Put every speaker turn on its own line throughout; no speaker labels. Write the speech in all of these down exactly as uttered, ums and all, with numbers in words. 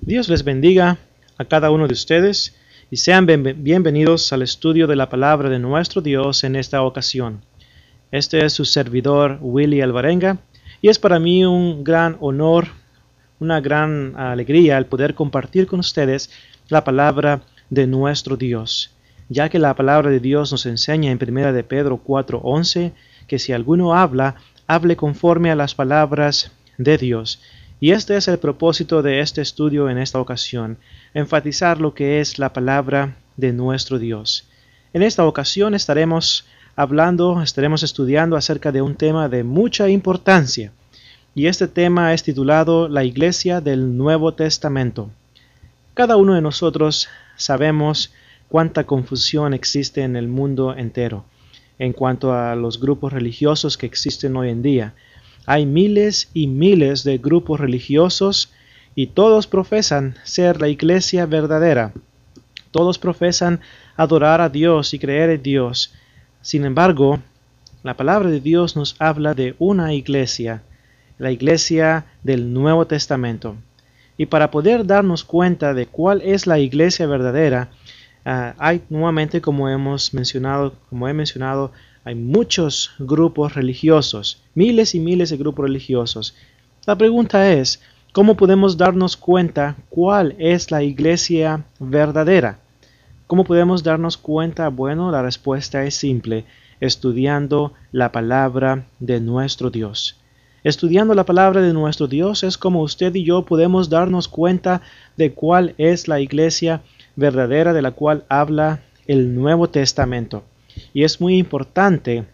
Dios les bendiga a cada uno de ustedes y sean bienvenidos al estudio de la palabra de nuestro Dios en esta ocasión. Este es su servidor Willy Alvarenga y es para mí un gran honor, una gran alegría el poder compartir con ustedes la palabra de nuestro Dios, ya que la palabra de Dios nos enseña en primera de Pedro cuatro once que si alguno habla, hable conforme a las palabras de Dios. Y este es el propósito de este estudio en esta ocasión, enfatizar lo que es la palabra de nuestro Dios. En esta ocasión estaremos hablando, estaremos estudiando acerca de un tema de mucha importancia, y este tema es titulado La Iglesia del Nuevo Testamento. Cada uno de nosotros sabemos cuánta confusión existe en el mundo entero en cuanto a los grupos religiosos que existen hoy en día. Hay miles y miles de grupos religiosos y todos profesan ser la iglesia verdadera. Todos profesan adorar a Dios y creer en Dios. Sin embargo, la palabra de Dios nos habla de una iglesia, la iglesia del Nuevo Testamento. Y para poder darnos cuenta de cuál es la iglesia verdadera, uh, hay nuevamente, como hemos mencionado, como he mencionado, hay muchos grupos religiosos, miles y miles de grupos religiosos. La pregunta es, ¿cómo podemos darnos cuenta cuál es la iglesia verdadera? ¿Cómo podemos darnos cuenta? Bueno, la respuesta es simple, estudiando la palabra de nuestro Dios. Estudiando la palabra de nuestro Dios es como usted y yo podemos darnos cuenta de cuál es la iglesia verdadera de la cual habla el Nuevo Testamento. Y es muy importante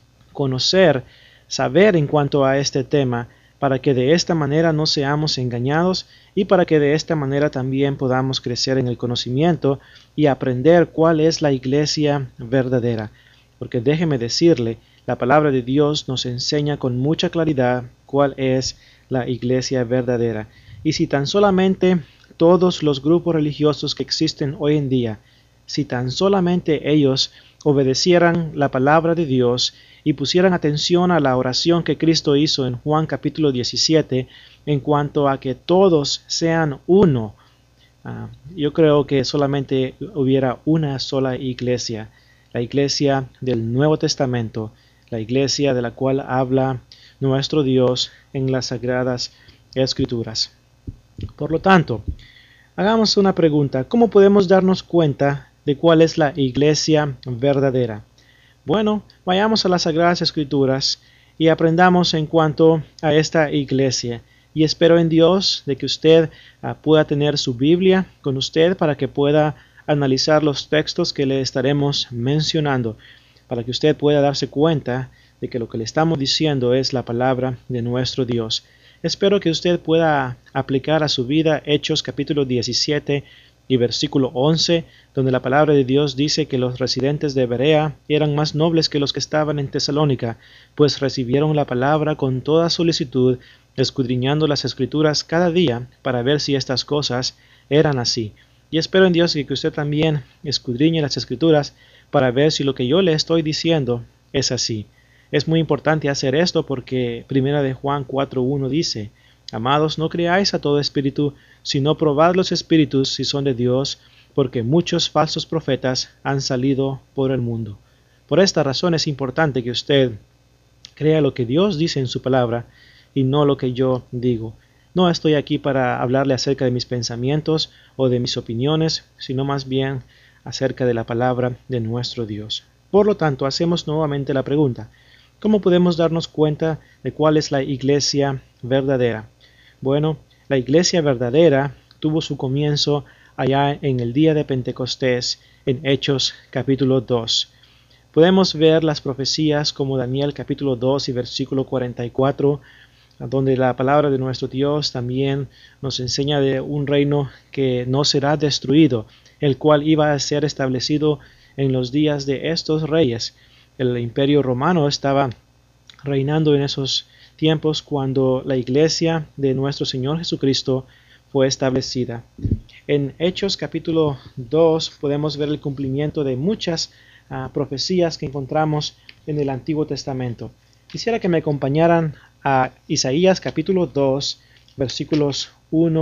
conocer, saber en cuanto a este tema, para que de esta manera no seamos engañados y para que de esta manera también podamos crecer en el conocimiento y aprender cuál es la iglesia verdadera. Porque déjeme decirle, la palabra de Dios nos enseña con mucha claridad cuál es la iglesia verdadera. Y si tan solamente todos los grupos religiosos que existen hoy en día, si tan solamente ellos obedecieran la palabra de Dios y pusieran atención a la oración que Cristo hizo en Juan capítulo diecisiete en cuanto a que todos sean uno, uh, yo creo que solamente hubiera una sola iglesia, la iglesia del Nuevo Testamento, la iglesia de la cual habla nuestro Dios en las Sagradas Escrituras. Por lo tanto, hagamos una pregunta, ¿cómo podemos darnos cuenta de cuál es la iglesia verdadera? Bueno, vayamos a las Sagradas Escrituras y aprendamos en cuanto a esta iglesia. Y espero en Dios de que usted uh, pueda tener su Biblia con usted para que pueda analizar los textos que le estaremos mencionando, para que usted pueda darse cuenta de que lo que le estamos diciendo es la palabra de nuestro Dios. Espero que usted pueda aplicar a su vida Hechos capítulo diecisiete y versículo once, donde la palabra de Dios dice que los residentes de Berea eran más nobles que los que estaban en Tesalónica, pues recibieron la palabra con toda solicitud, escudriñando las Escrituras cada día para ver si estas cosas eran así. Y espero en Dios que usted también escudriñe las Escrituras para ver si lo que yo le estoy diciendo es así. Es muy importante hacer esto porque primera de Juan cuatro uno dice, Amados, no creáis a todo espíritu, sino probad los espíritus si son de Dios, porque muchos falsos profetas han salido por el mundo. Por esta razón es importante que usted crea lo que Dios dice en su palabra y no lo que yo digo. No estoy aquí para hablarle acerca de mis pensamientos o de mis opiniones, sino más bien acerca de la palabra de nuestro Dios. Por lo tanto, hacemos nuevamente la pregunta, ¿cómo podemos darnos cuenta de cuál es la iglesia verdadera? Bueno, la iglesia verdadera tuvo su comienzo allá en el día de Pentecostés, en Hechos capítulo dos. Podemos ver las profecías como Daniel capítulo dos y versículo cuarenta y cuatro, donde la palabra de nuestro Dios también nos enseña de un reino que no será destruido, el cual iba a ser establecido en los días de estos reyes. El imperio romano estaba reinando en esos tiempos cuando la iglesia de nuestro Señor Jesucristo fue establecida. En Hechos capítulo dos podemos ver el cumplimiento de muchas uh, profecías que encontramos en el Antiguo Testamento. Quisiera que me acompañaran a Isaías capítulo dos, versículos uno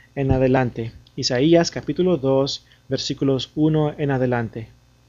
en adelante. Isaías capítulo dos, versículos uno en adelante.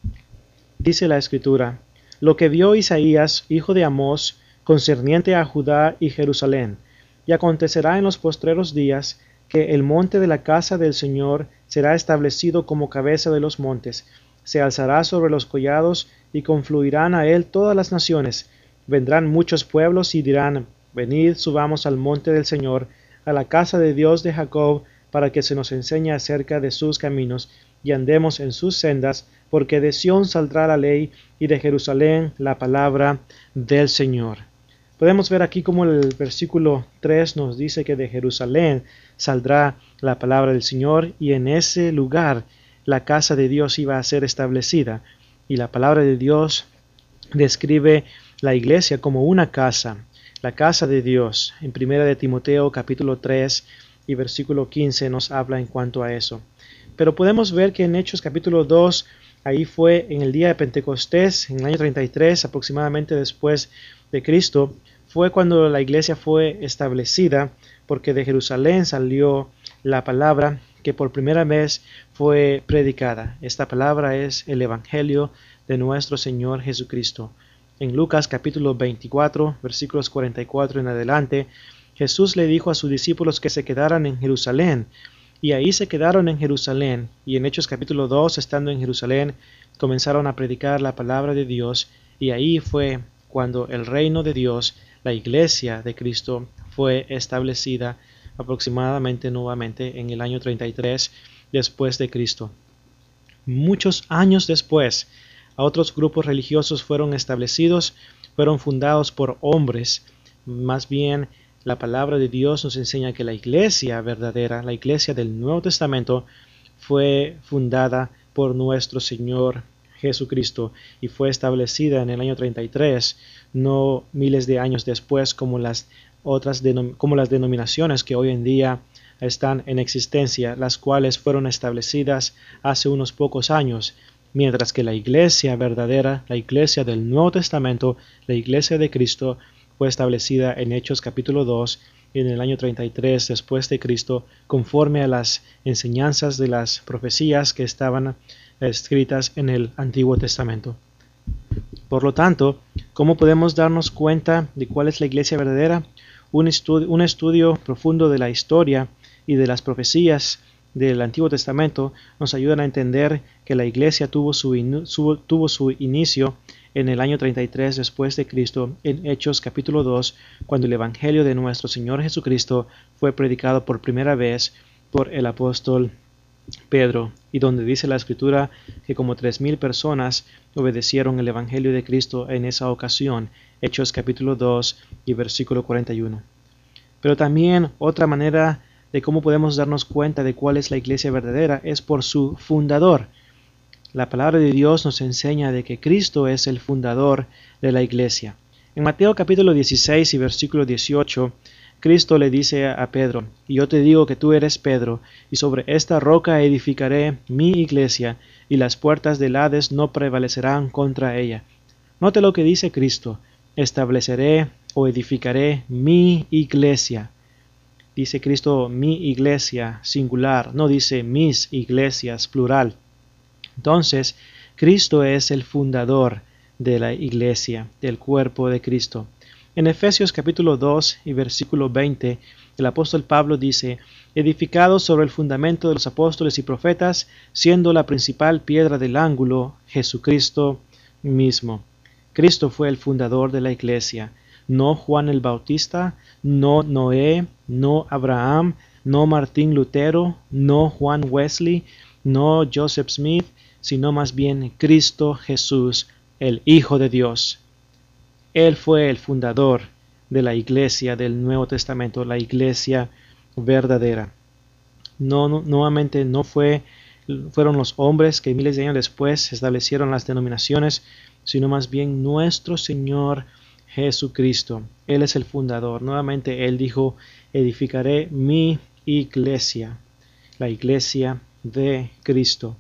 Dice la Escritura: Lo que vio Isaías, hijo de Amós, concerniente a Judá y Jerusalén. Y acontecerá en los postreros días, que el monte de la casa del Señor será establecido como cabeza de los montes, se alzará sobre los collados, y confluirán a él todas las naciones. Vendrán muchos pueblos y dirán: Venid, subamos al monte del Señor, a la casa de Dios de Jacob, para que se nos enseñe acerca de sus caminos, y andemos en sus sendas, porque de Sión saldrá la ley, y de Jerusalén la palabra del Señor. Podemos ver aquí como el versículo tres nos dice que de Jerusalén saldrá la palabra del Señor, y en ese lugar la casa de Dios iba a ser establecida. Y la palabra de Dios describe la iglesia como una casa, la casa de Dios. En primera de Timoteo capítulo tres y versículo quince nos habla en cuanto a eso. Pero podemos ver que en Hechos capítulo dos, ahí fue en el día de Pentecostés, en el año treinta y tres aproximadamente después de Cristo, fue cuando la iglesia fue establecida, porque de Jerusalén salió la palabra que por primera vez fue predicada. Esta palabra es el Evangelio de nuestro Señor Jesucristo. En Lucas capítulo veinticuatro, versículos cuarenta y cuatro en adelante, Jesús le dijo a sus discípulos que se quedaran en Jerusalén, y ahí se quedaron en Jerusalén, y en Hechos capítulo dos, estando en Jerusalén, comenzaron a predicar la palabra de Dios, y ahí fue cuando el reino de Dios, la iglesia de Cristo, fue establecida aproximadamente nuevamente en el año treinta y tres después de Cristo. Muchos años después, otros grupos religiosos fueron establecidos, fueron fundados por hombres. Más bien, la palabra de Dios nos enseña que la iglesia verdadera, la iglesia del Nuevo Testamento, fue fundada por nuestro Señor Jesucristo y fue establecida en el año treinta y tres, no miles de años después como las otras como las denominaciones que hoy en día están en existencia, las cuales fueron establecidas hace unos pocos años, mientras que la iglesia verdadera, la iglesia del Nuevo Testamento, la iglesia de Cristo, fue establecida en Hechos capítulo dos en el año treinta y tres después de Cristo, conforme a las enseñanzas de las profecías que estaban escritas en el Antiguo Testamento. Por lo tanto, ¿cómo podemos darnos cuenta de cuál es la iglesia verdadera? Un estudio, un estudio profundo de la historia y de las profecías del Antiguo Testamento nos ayudan a entender que la iglesia tuvo su, in, su, tuvo su inicio en el año treinta y tres después de Cristo, en Hechos capítulo dos, cuando el Evangelio de nuestro Señor Jesucristo fue predicado por primera vez por el apóstol Pedro, y donde dice la Escritura que como tres mil personas obedecieron el Evangelio de Cristo en esa ocasión, Hechos capítulo dos y versículo cuarenta y uno. Pero también otra manera de cómo podemos darnos cuenta de cuál es la iglesia verdadera es por su fundador. La palabra de Dios nos enseña de que Cristo es el fundador de la iglesia. En Mateo capítulo dieciséis y versículo dieciocho, Cristo le dice a Pedro: y yo te digo que tú eres Pedro, y sobre esta roca edificaré mi iglesia, y las puertas del Hades no prevalecerán contra ella. Note lo que dice Cristo: estableceré o edificaré mi iglesia. Dice Cristo mi iglesia singular, no dice mis iglesias plural. Entonces, Cristo es el fundador de la iglesia, del cuerpo de Cristo. En Efesios capítulo dos y versículo veinte, el apóstol Pablo dice: edificados sobre el fundamento de los apóstoles y profetas, siendo la principal piedra del ángulo Jesucristo mismo. Cristo fue el fundador de la iglesia, no Juan el Bautista, no Noé, no Abraham, no Martín Lutero, no Juan Wesley, no Joseph Smith, sino más bien Cristo Jesús, el Hijo de Dios. Él fue el fundador de la iglesia del Nuevo Testamento, la iglesia verdadera. No, no, nuevamente no fue, fueron los hombres que miles de años después establecieron las denominaciones, sino más bien nuestro Señor Jesucristo. Él es el fundador. Nuevamente Él dijo: edificaré mi iglesia, la iglesia de Cristo.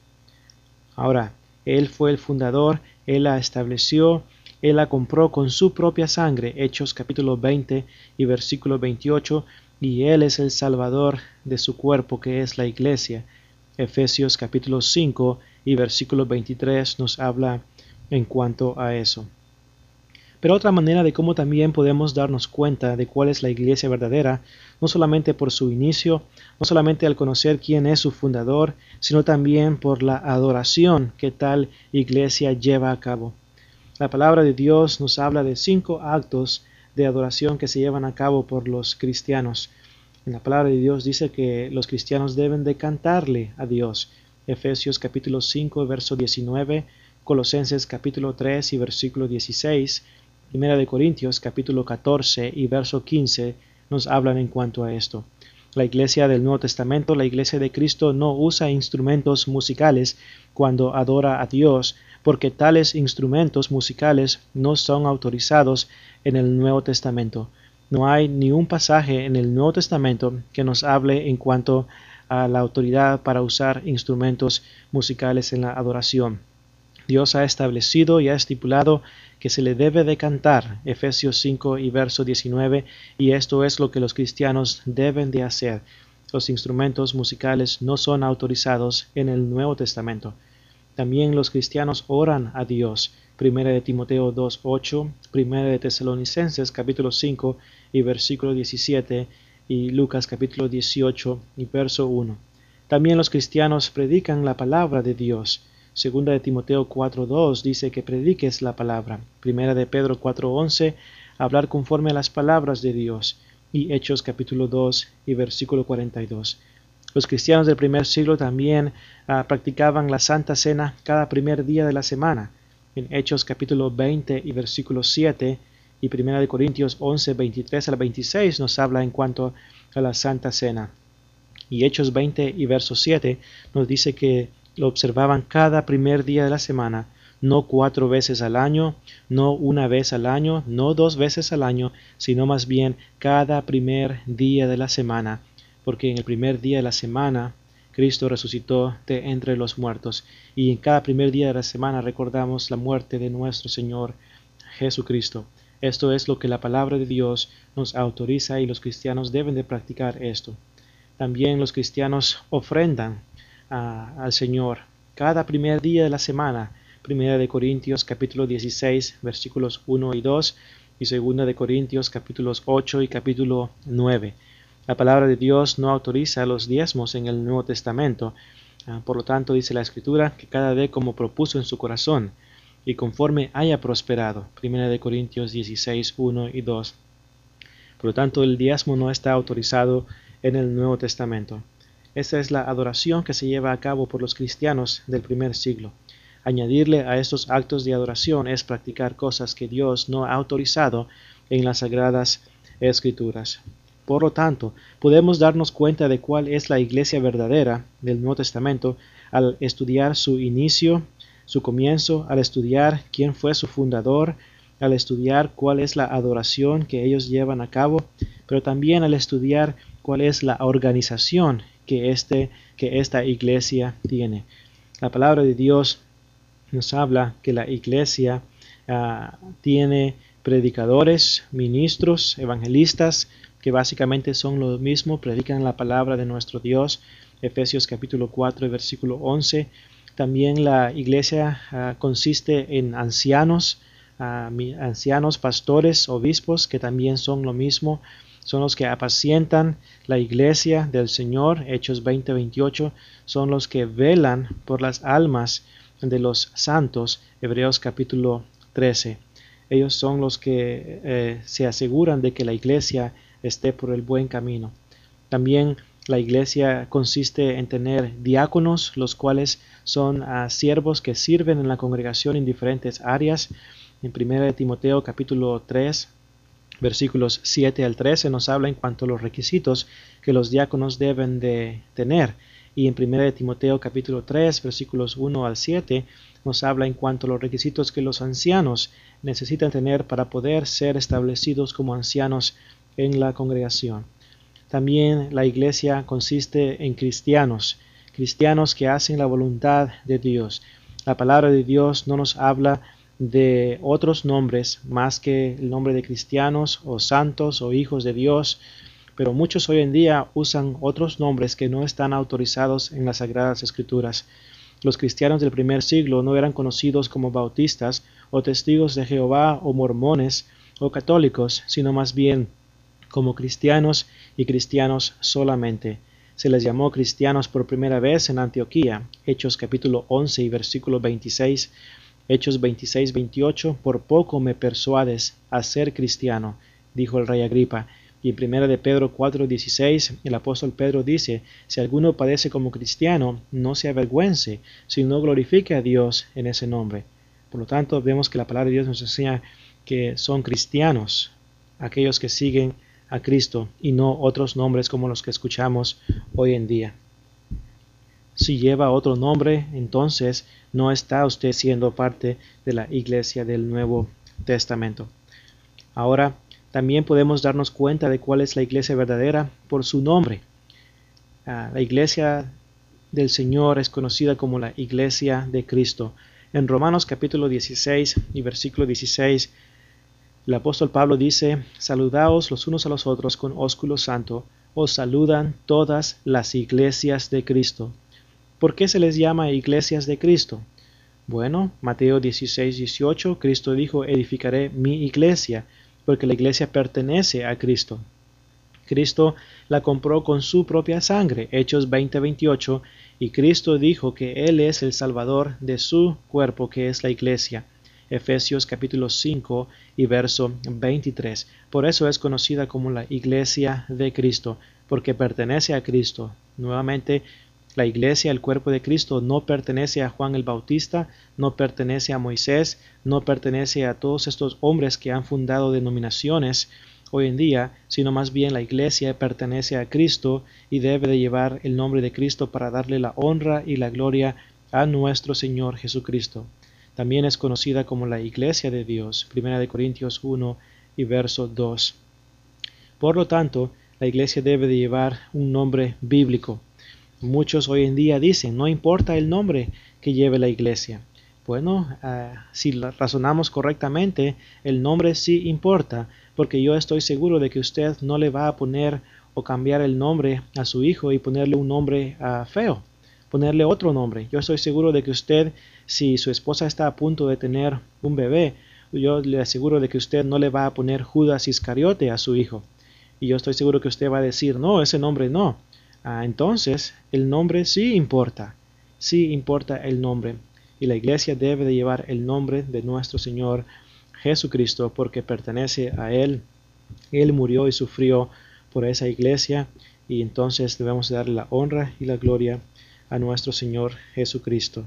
Ahora, Él fue el fundador, Él la estableció, Él la compró con su propia sangre. Hechos capítulo veinte y versículo veintiocho y Él es el Salvador de su cuerpo, que es la iglesia. Efesios capítulo cinco y versículo veintitrés nos habla en cuanto a eso. Pero otra manera de cómo también podemos darnos cuenta de cuál es la iglesia verdadera, no solamente por su inicio, no solamente al conocer quién es su fundador, sino también por la adoración que tal iglesia lleva a cabo. La palabra de Dios nos habla de cinco actos de adoración que se llevan a cabo por los cristianos. En la palabra de Dios dice que los cristianos deben de cantarle a Dios. Efesios capítulo cinco, verso diecinueve, Colosenses capítulo tres y versículo dieciséis, Primera de Corintios capítulo catorce y verso quince nos hablan en cuanto a esto. La iglesia del Nuevo Testamento, la iglesia de Cristo, no usa instrumentos musicales cuando adora a Dios, porque tales instrumentos musicales no son autorizados en el Nuevo Testamento. No hay ni un pasaje en el Nuevo Testamento que nos hable en cuanto a la autoridad para usar instrumentos musicales en la adoración. Dios ha establecido y ha estipulado que se le debe de cantar, Efesios cinco y verso diecinueve, y esto es lo que los cristianos deben de hacer. Los instrumentos musicales no son autorizados en el Nuevo Testamento. También los cristianos oran a Dios, Primera de Timoteo dos ocho, Primera de Tesalonicenses capítulo cinco y versículo diecisiete, y Lucas capítulo dieciocho y verso uno. También los cristianos predican la palabra de Dios. Segunda de Timoteo cuatro dos dice que prediques la palabra. Primera de Pedro cuatro once, hablar conforme a las palabras de Dios. Y Hechos capítulo dos y versículo cuarenta y dos. Los cristianos del primer siglo también uh, practicaban la Santa Cena cada primer día de la semana. En Hechos capítulo veinte y versículo siete y Primera de Corintios once, veintitrés al veintiséis nos habla en cuanto a la Santa Cena. Y Hechos veinte y verso siete nos dice que lo observaban cada primer día de la semana, no cuatro veces al año, no una vez al año, no dos veces al año, sino más bien cada primer día de la semana, porque en el primer día de la semana Cristo resucitó de entre los muertos, y en cada primer día de la semana recordamos la muerte de nuestro Señor Jesucristo. Esto es lo que la palabra de Dios nos autoriza y los cristianos deben de practicar esto. También los cristianos ofrendan Uh, al Señor cada primer día de la semana. Primera de Corintios capítulo dieciséis versículos uno y dos y Segunda de Corintios capítulos ocho y capítulo nueve. La palabra de Dios no autoriza los diezmos en el Nuevo Testamento. Uh, por lo tanto dice la Escritura que cada dé como propuso en su corazón y conforme haya prosperado. Primera de Corintios dieciséis uno y dos. Por lo tanto el diezmo no está autorizado en el Nuevo Testamento. Esa es la adoración que se lleva a cabo por los cristianos del primer siglo. Añadirle a estos actos de adoración es practicar cosas que Dios no ha autorizado en las Sagradas Escrituras. Por lo tanto, podemos darnos cuenta de cuál es la iglesia verdadera del Nuevo Testamento al estudiar su inicio, su comienzo, al estudiar quién fue su fundador, al estudiar cuál es la adoración que ellos llevan a cabo, pero también al estudiar cuál es la organización que, este, que esta iglesia tiene. La palabra de Dios nos habla que la iglesia uh, tiene predicadores, ministros, evangelistas, que básicamente son lo mismo, predican la palabra de nuestro Dios. Efesios capítulo cuatro, versículo once. También la iglesia uh, consiste en ancianos, uh, ancianos, pastores, obispos, que también son lo mismo. Son los que apacientan la iglesia del Señor, Hechos veinte veintiocho, son los que velan por las almas de los santos, Hebreos capítulo trece. Ellos son los que eh, se aseguran de que la iglesia esté por el buen camino. También la iglesia consiste en tener diáconos, los cuales son uh, siervos que sirven en la congregación en diferentes áreas. En Primera de Timoteo capítulo tres, versículos siete al trece nos habla en cuanto a los requisitos que los diáconos deben de tener. Y en Primera de Timoteo capítulo tres, versículos uno al siete, nos habla en cuanto a los requisitos que los ancianos necesitan tener para poder ser establecidos como ancianos en la congregación. También la iglesia consiste en cristianos, cristianos que hacen la voluntad de Dios. La palabra de Dios no nos habla de otros nombres más que el nombre de cristianos o santos o hijos de Dios, pero muchos hoy en día usan otros nombres que no están autorizados en las Sagradas Escrituras. Los cristianos del primer siglo no eran conocidos como bautistas o testigos de Jehová o mormones o católicos, sino más bien como cristianos y cristianos solamente. Se les llamó cristianos por primera vez en Antioquía, Hechos capítulo once y versículo veintiséis, Hechos veintiséis veintiocho, por poco me persuades a ser cristiano, dijo el rey Agripa. Y en primera de Pedro cuatro dieciséis, el apóstol Pedro dice, si alguno padece como cristiano, no se avergüence, sino glorifique a Dios en ese nombre. Por lo tanto, vemos que la palabra de Dios nos enseña que son cristianos aquellos que siguen a Cristo y no otros nombres como los que escuchamos hoy en día. Si lleva otro nombre, entonces no está usted siendo parte de la iglesia del Nuevo Testamento. Ahora, también podemos darnos cuenta de cuál es la iglesia verdadera por su nombre. Uh, la iglesia del Señor es conocida como la iglesia de Cristo. En Romanos capítulo dieciséis y versículo dieciséis, el apóstol Pablo dice, saludaos los unos a los otros con ósculo santo, os saludan todas las iglesias de Cristo. ¿Por qué se les llama iglesias de Cristo? Bueno, Mateo dieciséis dieciocho, Cristo dijo, edificaré mi iglesia, porque la iglesia pertenece a Cristo. Cristo la compró con su propia sangre, Hechos veinte veintiocho, y Cristo dijo que Él es el Salvador de su cuerpo, que es la iglesia, Efesios capítulo cinco y verso veintitrés. Por eso es conocida como la iglesia de Cristo, porque pertenece a Cristo. Nuevamente, la iglesia, el cuerpo de Cristo, no pertenece a Juan el Bautista, no pertenece a Moisés, no pertenece a todos estos hombres que han fundado denominaciones hoy en día, sino más bien la iglesia pertenece a Cristo y debe de llevar el nombre de Cristo para darle la honra y la gloria a nuestro Señor Jesucristo. También es conocida como la iglesia de Dios, primera de Corintios uno y verso dos. Por lo tanto, la iglesia debe de llevar un nombre bíblico. Muchos hoy en día dicen, no importa el nombre que lleve la iglesia. Bueno, uh, si razonamos correctamente, el nombre sí importa, porque yo estoy seguro de que usted no le va a poner o cambiar el nombre a su hijo y ponerle un nombre uh, feo, ponerle otro nombre. Yo estoy seguro de que usted, si su esposa está a punto de tener un bebé, yo le aseguro de que usted no le va a poner Judas Iscariote a su hijo. Y yo estoy seguro que usted va a decir, no, ese nombre no. Ah, entonces, el nombre sí importa, sí importa el nombre, y la iglesia debe de llevar el nombre de nuestro Señor Jesucristo, porque pertenece a Él. Él murió y sufrió por esa iglesia, y entonces debemos darle la honra y la gloria a nuestro Señor Jesucristo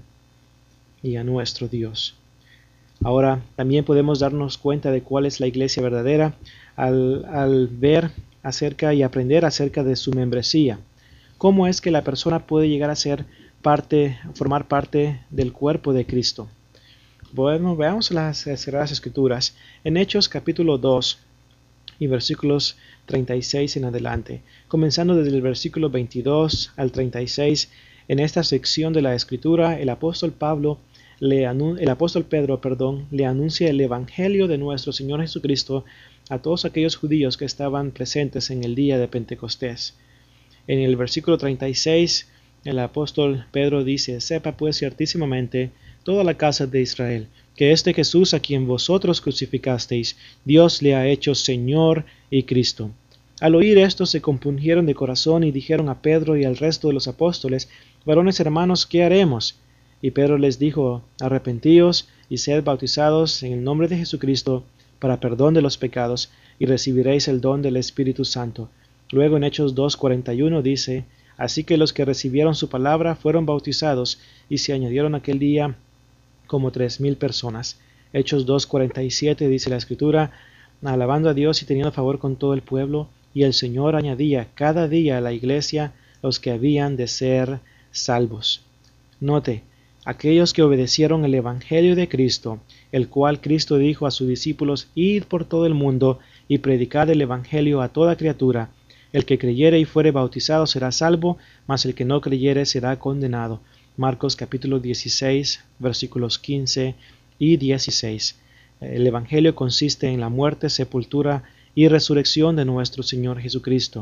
y a nuestro Dios. Ahora, también podemos darnos cuenta de cuál es la iglesia verdadera al, al ver acerca y aprender acerca de su membresía. ¿Cómo es que la persona puede llegar a ser parte, formar parte del cuerpo de Cristo? Bueno, veamos las Sagradas Escrituras. En Hechos capítulo dos y versículos treinta y seis en adelante, comenzando desde el versículo veintidós al treinta y seis, en esta sección de la Escritura, el apóstol Pablo, le el apóstol Pedro, perdón, le anuncia el Evangelio de nuestro Señor Jesucristo a todos aquellos judíos que estaban presentes en el día de Pentecostés. En el versículo treinta y seis, el apóstol Pedro dice, sepa pues ciertísimamente toda la casa de Israel, que este Jesús a quien vosotros crucificasteis, Dios le ha hecho Señor y Cristo. Al oír esto se compungieron de corazón y dijeron a Pedro y al resto de los apóstoles, varones hermanos, ¿qué haremos? Y Pedro les dijo, arrepentíos y sed bautizados en el nombre de Jesucristo para perdón de los pecados, y recibiréis el don del Espíritu Santo. Luego en Hechos dos cuarenta y uno dice, así que los que recibieron su palabra fueron bautizados, y se añadieron aquel día como tres mil personas. Hechos dos cuarenta y siete dice la Escritura, alabando a Dios y teniendo favor con todo el pueblo, y el Señor añadía cada día a la iglesia los que habían de ser salvos. Note, aquellos que obedecieron el Evangelio de Cristo, el cual Cristo dijo a sus discípulos, id por todo el mundo y predicad el Evangelio a toda criatura. El que creyere y fuere bautizado será salvo, mas el que no creyere será condenado. Marcos capítulo dieciséis, versículos quince y dieciséis. El Evangelio consiste en la muerte, sepultura y resurrección de nuestro Señor Jesucristo.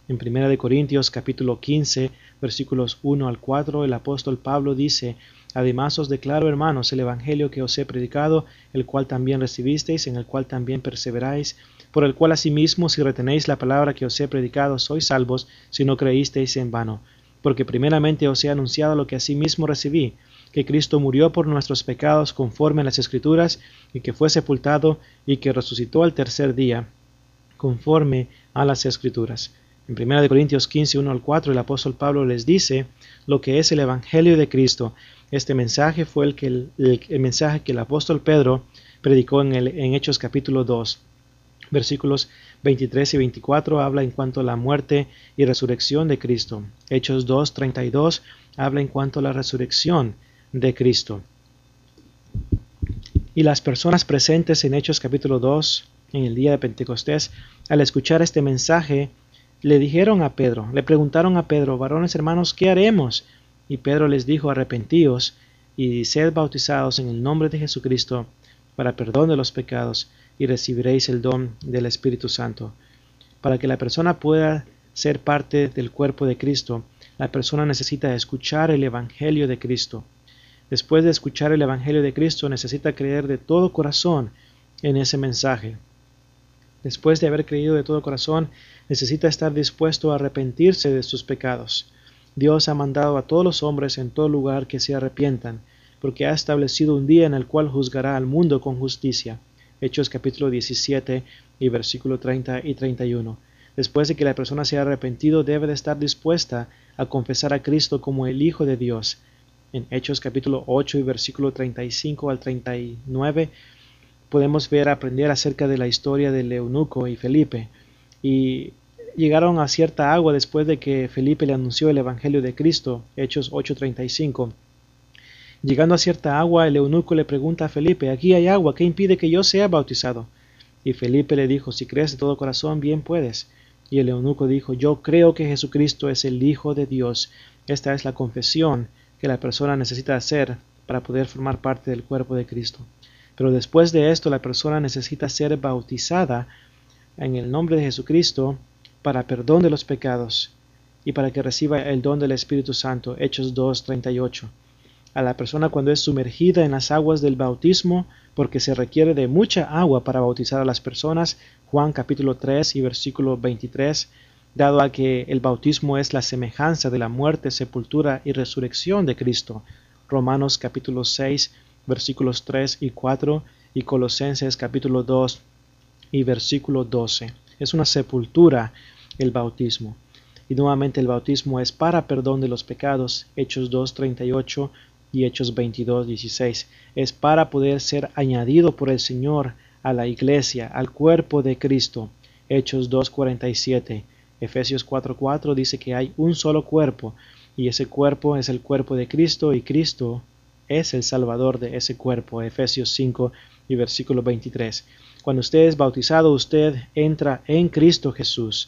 En primera de Corintios capítulo quince, versículos uno al cuatro, el apóstol Pablo dice: Además os declaro, hermanos, el evangelio que os he predicado, el cual también recibisteis, en el cual también perseveráis, por el cual asimismo, si retenéis la palabra que os he predicado, sois salvos, si no creísteis en vano. Porque primeramente os he anunciado lo que asimismo recibí, que Cristo murió por nuestros pecados conforme a las Escrituras, y que fue sepultado, y que resucitó al tercer día, conforme a las Escrituras. En primera de Corintios quince, uno al cuatro, el apóstol Pablo les dice lo que es el evangelio de Cristo. Este mensaje fue el, que el, el, el mensaje que el apóstol Pedro predicó en, el, en Hechos capítulo dos. Versículos veintitrés y veinticuatro habla en cuanto a la muerte y resurrección de Cristo. Hechos dos, treinta y dos habla en cuanto a la resurrección de Cristo. Y las personas presentes en Hechos capítulo dos, en el día de Pentecostés, al escuchar este mensaje, le dijeron a Pedro, le preguntaron a Pedro: varones hermanos, ¿qué haremos? Y Pedro les dijo: arrepentíos y sed bautizados en el nombre de Jesucristo para perdón de los pecados, y recibiréis el don del Espíritu Santo. Para que la persona pueda ser parte del cuerpo de Cristo, la persona necesita escuchar el Evangelio de Cristo. Después de escuchar el Evangelio de Cristo, necesita creer de todo corazón en ese mensaje. Después de haber creído de todo corazón, necesita estar dispuesto a arrepentirse de sus pecados. Dios ha mandado a todos los hombres en todo lugar que se arrepientan, porque ha establecido un día en el cual juzgará al mundo con justicia. Hechos capítulo diecisiete y versículo treinta y treinta y uno. Después de que la persona se ha arrepentido, debe de estar dispuesta a confesar a Cristo como el Hijo de Dios. En Hechos capítulo ocho y versículo treinta y cinco al treinta y nueve podemos ver, aprender acerca de la historia del eunuco y Felipe. Y llegaron a cierta agua después de que Felipe le anunció el Evangelio de Cristo. Hechos ocho treinta y cinco. Llegando a cierta agua, el eunuco le pregunta a Felipe: aquí hay agua, ¿qué impide que yo sea bautizado? Y Felipe le dijo: si crees de todo corazón, bien puedes. Y el eunuco dijo: yo creo que Jesucristo es el Hijo de Dios. Esta es la confesión que la persona necesita hacer para poder formar parte del cuerpo de Cristo. Pero después de esto, la persona necesita ser bautizada en el nombre de Jesucristo para perdón de los pecados y para que reciba el don del Espíritu Santo. Hechos dos treinta y ocho. A la persona, cuando es sumergida en las aguas del bautismo, porque se requiere de mucha agua para bautizar a las personas, Juan capítulo tres y versículo veintitrés, dado a que el bautismo es la semejanza de la muerte, sepultura y resurrección de Cristo. Romanos capítulo seis versículos tres y cuatro y Colosenses capítulo dos y versículo doce. Es una sepultura el bautismo. Y nuevamente el bautismo es para perdón de los pecados. Hechos dos treinta y ocho y Hechos veintidós dieciséis. Es para poder ser añadido por el Señor a la iglesia, al cuerpo de Cristo. Hechos dos cuarenta y siete. Efesios cuatro cuatro dice que hay un solo cuerpo, y ese cuerpo es el cuerpo de Cristo, y Cristo es el Salvador de ese cuerpo. Efesios cinco y versículo veintitrés. Cuando usted es bautizado, usted entra en Cristo Jesús.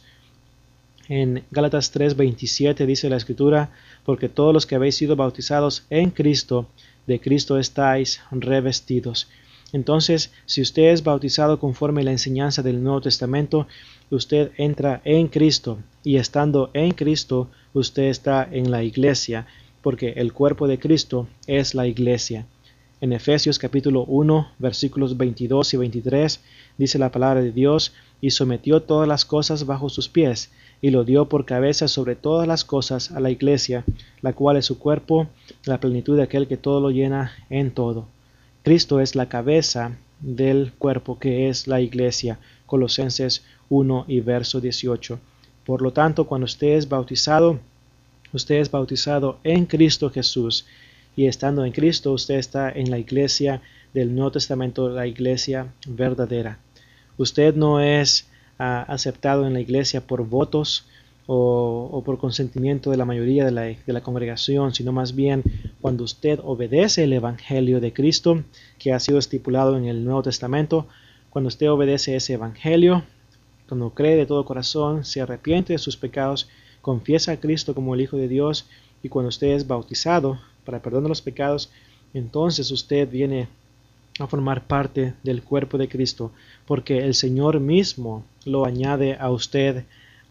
En Gálatas tres veintisiete dice la Escritura: porque todos los que habéis sido bautizados en Cristo, de Cristo estáis revestidos. Entonces, si usted es bautizado conforme a la enseñanza del Nuevo Testamento, usted entra en Cristo, y estando en Cristo, usted está en la iglesia, porque el cuerpo de Cristo es la iglesia. En Efesios capítulo uno, versículos veintidós y veintitrés, dice la palabra de Dios: y sometió todas las cosas bajo sus pies, y lo dio por cabeza sobre todas las cosas a la iglesia, la cual es su cuerpo, la plenitud de aquel que todo lo llena en todo. Cristo es la cabeza del cuerpo, que es la iglesia. Colosenses uno y verso dieciocho. Por lo tanto, cuando usted es bautizado, usted es bautizado en Cristo Jesús, y estando en Cristo, usted está en la iglesia del Nuevo Testamento, la iglesia verdadera. Usted no es uh, aceptado en la iglesia por votos o, o por consentimiento de la mayoría de la, de la congregación, sino más bien cuando usted obedece el Evangelio de Cristo, que ha sido estipulado en el Nuevo Testamento. Cuando usted obedece ese Evangelio, cuando cree de todo corazón, se arrepiente de sus pecados, confiesa a Cristo como el Hijo de Dios, y cuando usted es bautizado para perdón de los pecados, entonces usted viene a formar parte del cuerpo de Cristo, porque el Señor mismo lo añade a usted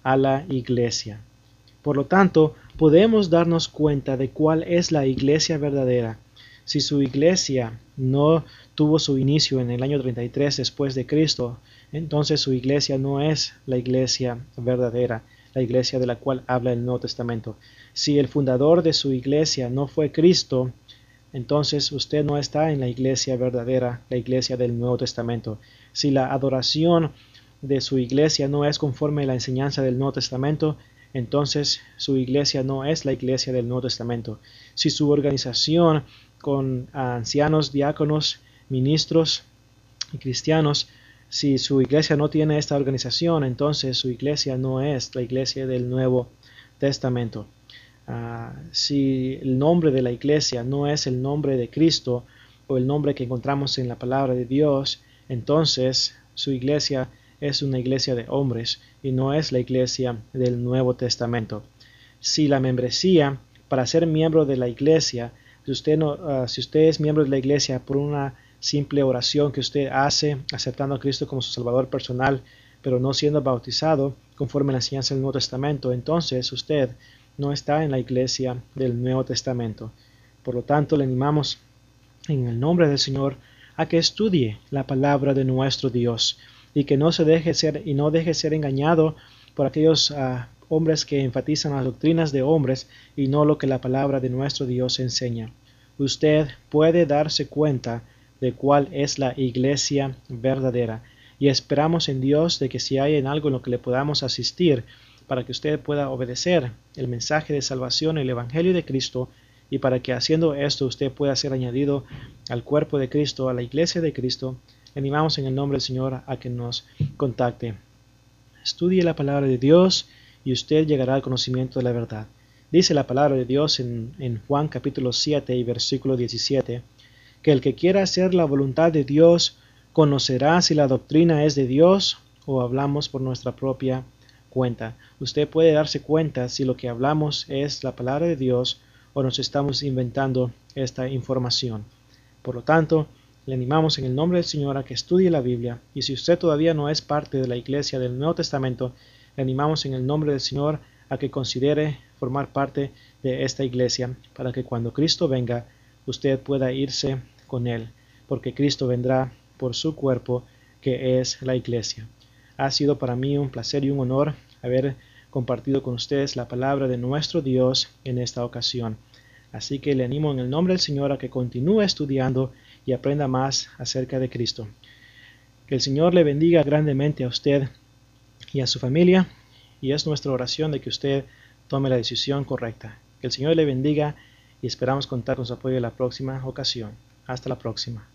a la iglesia. Por lo tanto, podemos darnos cuenta de cuál es la iglesia verdadera. Si su iglesia no tuvo su inicio en el año treinta y tres después de Cristo, entonces su iglesia no es la iglesia verdadera, la iglesia de la cual habla el Nuevo Testamento. Si el fundador de su iglesia no fue Cristo, entonces usted no está en la iglesia verdadera, la iglesia del Nuevo Testamento. Si la adoración de su iglesia no es conforme a la enseñanza del Nuevo Testamento, entonces su iglesia no es la iglesia del Nuevo Testamento. Si su organización con ancianos, diáconos, ministros y cristianos, si su iglesia no tiene esta organización, entonces su iglesia no es la iglesia del Nuevo Testamento. Uh, si el nombre de la iglesia no es el nombre de Cristo o el nombre que encontramos en la palabra de Dios, entonces su iglesia es una iglesia de hombres y no es la iglesia del Nuevo Testamento. Si la membresía para ser miembro de la iglesia, si usted, no, uh, si usted es miembro de la iglesia por una simple oración que usted hace aceptando a Cristo como su Salvador personal, pero no siendo bautizado conforme a la enseñanza del Nuevo Testamento, entonces usted no está en la iglesia del Nuevo Testamento. Por lo tanto, le animamos en el nombre del Señor a que estudie la palabra de nuestro Dios y que no se deje ser y no deje ser engañado por aquellos uh, hombres que enfatizan las doctrinas de hombres y no lo que la palabra de nuestro Dios enseña. Usted puede darse cuenta de cuál es la iglesia verdadera y esperamos en Dios de que si hay en algo en lo que le podamos asistir para que usted pueda obedecer el mensaje de salvación, el evangelio de Cristo, y para que haciendo esto usted pueda ser añadido al cuerpo de Cristo, a la iglesia de Cristo, le animamos en el nombre del Señor a que nos contacte. Estudie la palabra de Dios y usted llegará al conocimiento de la verdad. Dice la palabra de Dios en, en Juan capítulo siete y versículo diecisiete, que el que quiera hacer la voluntad de Dios conocerá si la doctrina es de Dios o hablamos por nuestra propia cuenta. Usted puede darse cuenta si lo que hablamos es la palabra de Dios o nos estamos inventando esta información. Por lo tanto, le animamos en el nombre del Señor a que estudie la Biblia, y si usted todavía no es parte de la iglesia del Nuevo Testamento, le animamos en el nombre del Señor a que considere formar parte de esta iglesia para que cuando Cristo venga usted pueda irse con Él, porque Cristo vendrá por su cuerpo que es la iglesia. Ha sido para mí un placer y un honor haber compartido con ustedes la palabra de nuestro Dios en esta ocasión. Así que le animo en el nombre del Señor a que continúe estudiando y aprenda más acerca de Cristo. Que el Señor le bendiga grandemente a usted y a su familia, y es nuestra oración de que usted tome la decisión correcta. Que el Señor le bendiga y esperamos contar con su apoyo en la próxima ocasión. Hasta la próxima.